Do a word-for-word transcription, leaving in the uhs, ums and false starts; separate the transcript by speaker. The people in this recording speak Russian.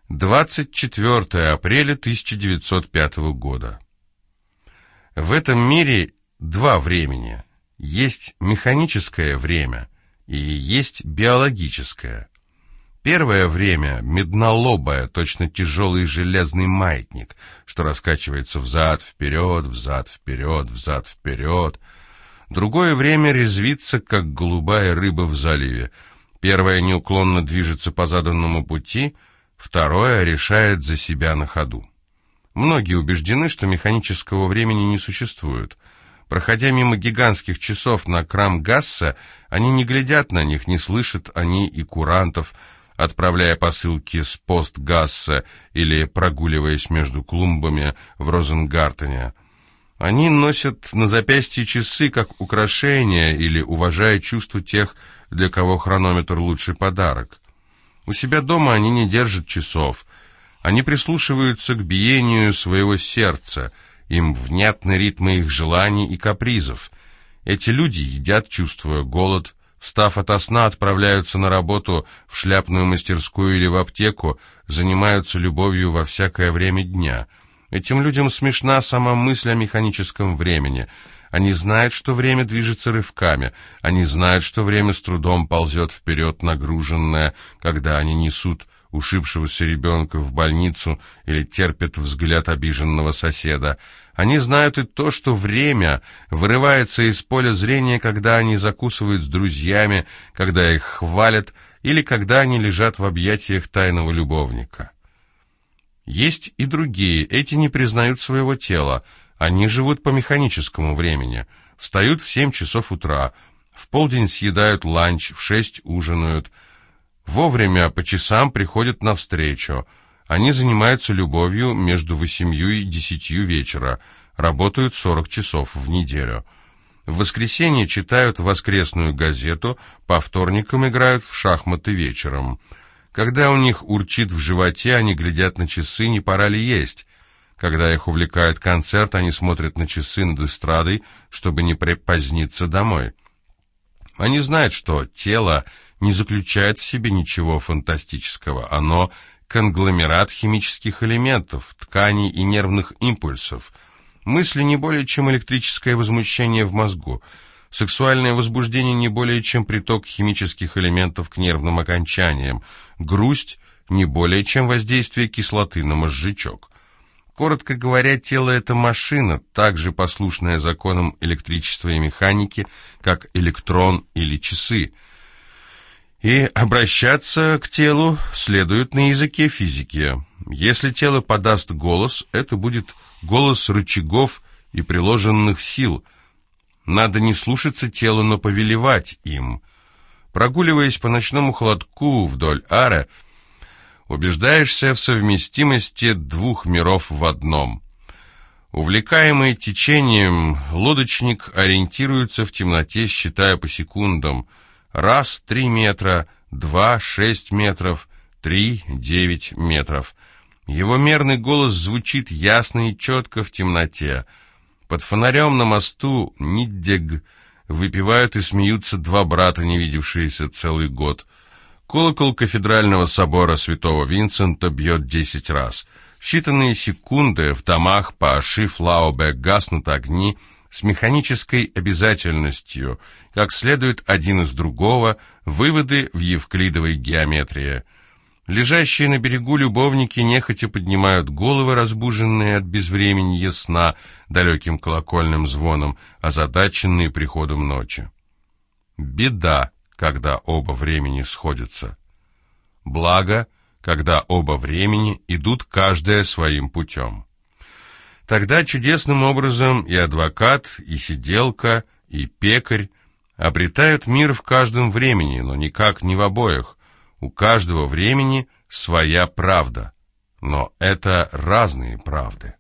Speaker 1: двадцать четвёртое апреля тысяча девятьсот пятого года. В этом мире два времени. Есть механическое время и есть биологическое. Первое время меднолобое, точно тяжелый железный маятник, что раскачивается взад-вперед, взад-вперед, взад-вперед. Другое время резвится, как голубая рыба в заливе. Первое неуклонно движется по заданному пути, второе решает за себя на ходу. Многие убеждены, что механического времени не существует. Проходя мимо гигантских часов на Крам-Гассе, они не глядят на них, не слышат они и курантов, отправляя посылки с Пост-Гассе или прогуливаясь между клумбами в Розенгартене. Они носят на запястье часы как украшение или уважая чувство тех, для кого хронометр лучший подарок. У себя дома они не держат часов. Они прислушиваются к биению своего сердца, им внятны ритмы их желаний и капризов. Эти люди едят, чувствуя голод, встав ото сна, отправляются на работу в шляпную мастерскую или в аптеку, занимаются любовью во всякое время дня. Этим людям смешна сама мысль о механическом времени. Они знают, что время движется рывками, они знают, что время с трудом ползет вперед, нагруженное, когда они несут ушибшегося ребенка в больницу или терпят взгляд обиженного соседа. Они знают и то, что время вырывается из поля зрения, когда они закусывают с друзьями, когда их хвалят или когда они лежат в объятиях тайного любовника. Есть и другие, эти не признают своего тела, они живут по механическому времени, встают в семь часов утра, в полдень съедают ланч, в шесть ужинают, вовремя по часам приходят навстречу. Они занимаются любовью между восемью и десятью вечера, работают сорок часов в неделю. В воскресенье читают воскресную газету, по вторникам играют в шахматы вечером. Когда у них урчит в животе, они глядят на часы, не пора ли есть. Когда их увлекает концерт, они смотрят на часы над эстрадой, чтобы не припоздниться домой. Они знают, что тело не заключает в себе ничего фантастического. Оно — конгломерат химических элементов, тканей и нервных импульсов. Мысли не более чем электрическое возмущение в мозгу. Сексуальное возбуждение не более чем приток химических элементов к нервным окончаниям. Грусть не более чем воздействие кислоты на мозжечок. Коротко говоря, тело — это машина, так же послушная законам электричества и механики, как электрон или часы. И обращаться к телу следует на языке физики. Если тело подаст голос, это будет голос рычагов и приложенных сил. Надо не слушаться телу, но повелевать им. Прогуливаясь по ночному холодку вдоль Аре, убеждаешься в совместимости двух миров в одном. Увлекаемый течением, лодочник ориентируется в темноте, считая по секундам. Раз — три метра, два — шесть метров, три — девять метров. Его мерный голос звучит ясно и четко в темноте. Под фонарем на мосту Ниддег выпивают и смеются два брата, не видевшиеся целый год. Колокол кафедрального собора святого Винсента бьет десять раз. В считанные секунды в домах по Шифлаубе гаснут огни с механической обязательностью, как следует один из другого, выводы в евклидовой геометрии. Лежащие на берегу любовники нехотя поднимают головы, разбуженные от безвременья сна далеким колокольным звоном, озадаченные приходом ночи. Беда, когда оба времени сходятся. Благо, когда оба времени идут каждое своим путем. Тогда чудесным образом и адвокат, и сиделка, и пекарь обретают мир в каждом времени, но никак не в обоих. У каждого времени своя правда, но это разные правды.